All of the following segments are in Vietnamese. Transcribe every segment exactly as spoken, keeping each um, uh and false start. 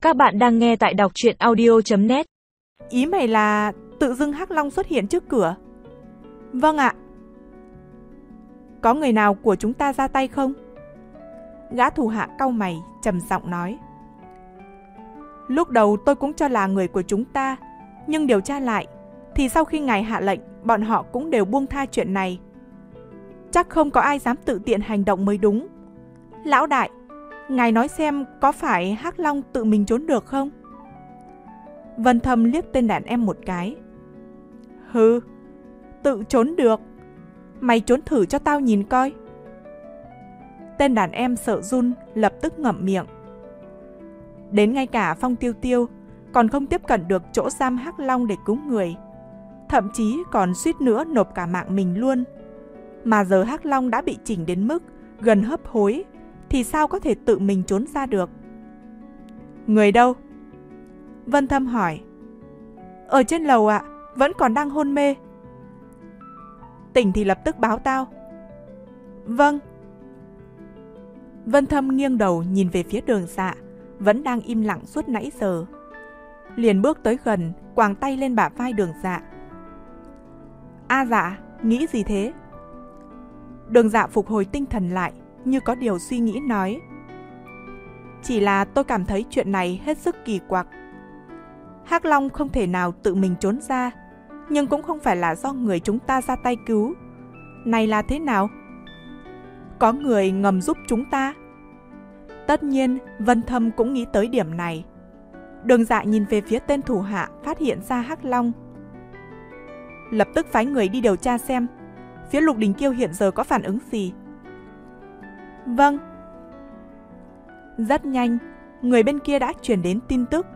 Các bạn đang nghe tại đọc truyện audio chấm net. Ý mày là tự dưng Hắc Long xuất hiện trước cửa? Vâng ạ. Có người nào của chúng ta ra tay không? Gã thủ hạ cau mày, trầm giọng nói. Lúc đầu tôi cũng cho là người của chúng ta, nhưng điều tra lại, thì sau khi ngài hạ lệnh, bọn họ cũng đều buông tha chuyện này. Chắc không có ai dám tự tiện hành động mới đúng. Lão đại, ngài nói xem có phải Hắc Long tự mình trốn được không? Vân Thâm liếc tên đàn em một cái. Hừ, tự trốn được. Mày trốn thử cho tao nhìn coi. Tên đàn em sợ run, lập tức ngậm miệng. Đến ngay cả Phong Tiêu Tiêu còn không tiếp cận được chỗ giam Hắc Long để cứu người, thậm chí còn suýt nữa nộp cả mạng mình luôn. Mà giờ Hắc Long đã bị chỉnh đến mức gần hấp hối, thì sao có thể tự mình trốn ra được? Người đâu? Vân Thâm hỏi. Ở trên lầu ạ, vẫn còn đang hôn mê. Tỉnh thì lập tức báo tao. Vâng. Vân Thâm nghiêng đầu nhìn về phía Đường Dạ, vẫn đang im lặng suốt nãy giờ. Liền bước tới gần, quàng tay lên bả vai Đường Dạ. A Dạ, nghĩ gì thế? Đường Dạ phục hồi tinh thần lại, như có điều suy nghĩ nói. Chỉ là tôi cảm thấy chuyện này hết sức kỳ quặc. Hắc Long không thể nào tự mình trốn ra, nhưng cũng không phải là do người chúng ta ra tay cứu. Này là thế nào? Có người ngầm giúp chúng ta? Tất nhiên, Vân Thâm cũng nghĩ tới điểm này. Đường Dạ nhìn về phía tên thủ hạ phát hiện ra Hắc Long. Lập tức phái người đi điều tra xem phía Lục Đình Kiêu hiện giờ có phản ứng gì. Vâng. Rất nhanh, người bên kia đã truyền đến tin tức.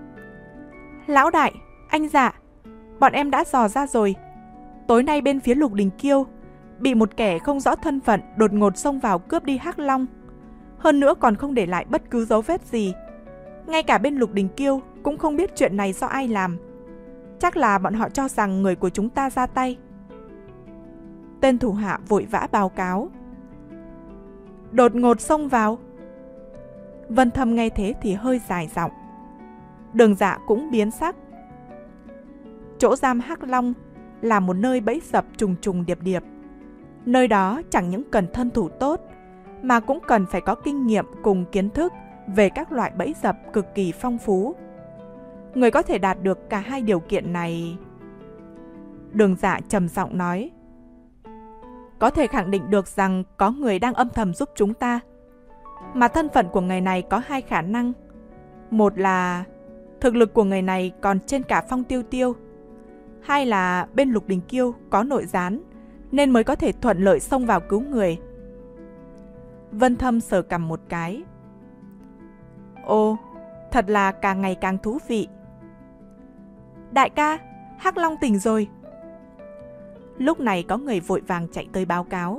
Lão đại, anh Dạ, bọn em đã dò ra rồi. Tối nay bên phía Lục Đình Kiêu bị một kẻ không rõ thân phận đột ngột xông vào cướp đi Hắc Long. Hơn nữa còn không để lại bất cứ dấu vết gì. Ngay cả bên Lục Đình Kiêu cũng không biết chuyện này do ai làm. Chắc là bọn họ cho rằng người của chúng ta ra tay. Tên thủ hạ vội vã báo cáo. Đột ngột xông vào. Vân Thâm nghe thế thì hơi dài giọng. Đường Dạ cũng biến sắc. Chỗ giam Hắc Long là một nơi bẫy dập trùng trùng điệp điệp. Nơi đó chẳng những cần thân thủ tốt, mà cũng cần phải có kinh nghiệm cùng kiến thức về các loại bẫy dập cực kỳ phong phú. Người có thể đạt được cả hai điều kiện này. Đường Dạ trầm giọng nói. Có thể khẳng định được rằng có người đang âm thầm giúp chúng ta. Mà thân phận của người này có hai khả năng. Một là thực lực của người này còn trên cả Phong Tiêu Tiêu. Hai là bên Lục Đình Kiêu có nội gián, nên mới có thể thuận lợi xông vào cứu người. Vân Thâm sờ cằm một cái. Ồ, thật là càng ngày càng thú vị. Đại ca, Hắc Long tỉnh rồi. Lúc này có người vội vàng chạy tới báo cáo.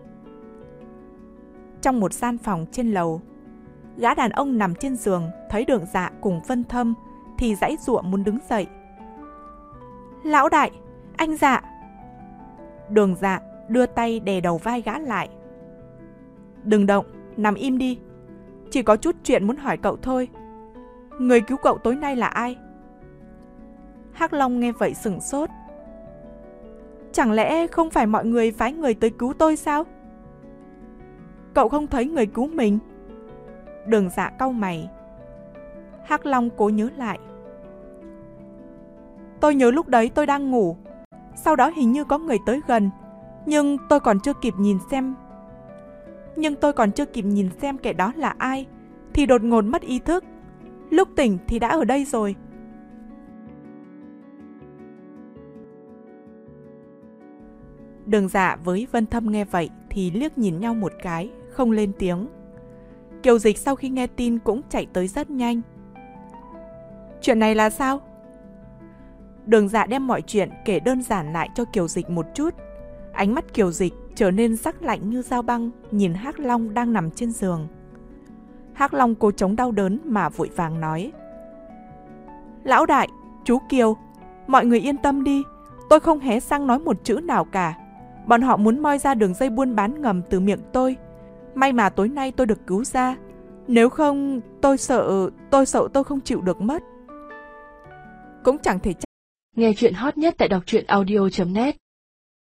Trong một gian phòng trên lầu, gã đàn ông nằm trên giường thấy Đường Dạ cùng Vân Thâm thì giãy giụa muốn đứng dậy. Lão đại, anh Dạ. Đường Dạ đưa tay đè đầu vai gã lại. Đừng động, nằm im đi. Chỉ có chút chuyện muốn hỏi cậu thôi. Người cứu cậu tối nay là ai? Hắc Long nghe vậy sửng sốt. Chẳng lẽ không phải mọi người phái người tới cứu tôi sao? Cậu không thấy người cứu mình? Đường Dạ cau mày. Hắc Long cố nhớ lại. Tôi nhớ lúc đấy tôi đang ngủ. Sau đó hình như có người tới gần, Nhưng tôi còn chưa kịp nhìn xem Nhưng tôi còn chưa kịp nhìn xem kẻ đó là ai thì đột ngột mất ý thức. Lúc tỉnh thì đã ở đây rồi. Đường Dạ với Vân Thâm nghe vậy thì liếc nhìn nhau một cái, không lên tiếng. Kiều Dịch sau khi nghe tin cũng chạy tới rất nhanh. Chuyện này là sao? Đường Dạ đem mọi chuyện kể đơn giản lại cho Kiều Dịch một chút. Ánh mắt Kiều Dịch trở nên sắc lạnh như dao băng, nhìn Hắc Long đang nằm trên giường. Hắc Long cố chống đau đớn mà vội vàng nói. Lão đại, chú Kiều, mọi người yên tâm đi, tôi không hé răng nói một chữ nào cả. Bọn họ muốn moi ra đường dây buôn bán ngầm từ miệng tôi. May mà tối nay tôi được cứu ra. Nếu không, tôi sợ, tôi sợ tôi không chịu được mất. Cũng chẳng thể. Nghe chuyện hot nhất tại đọc truyện audio chấm net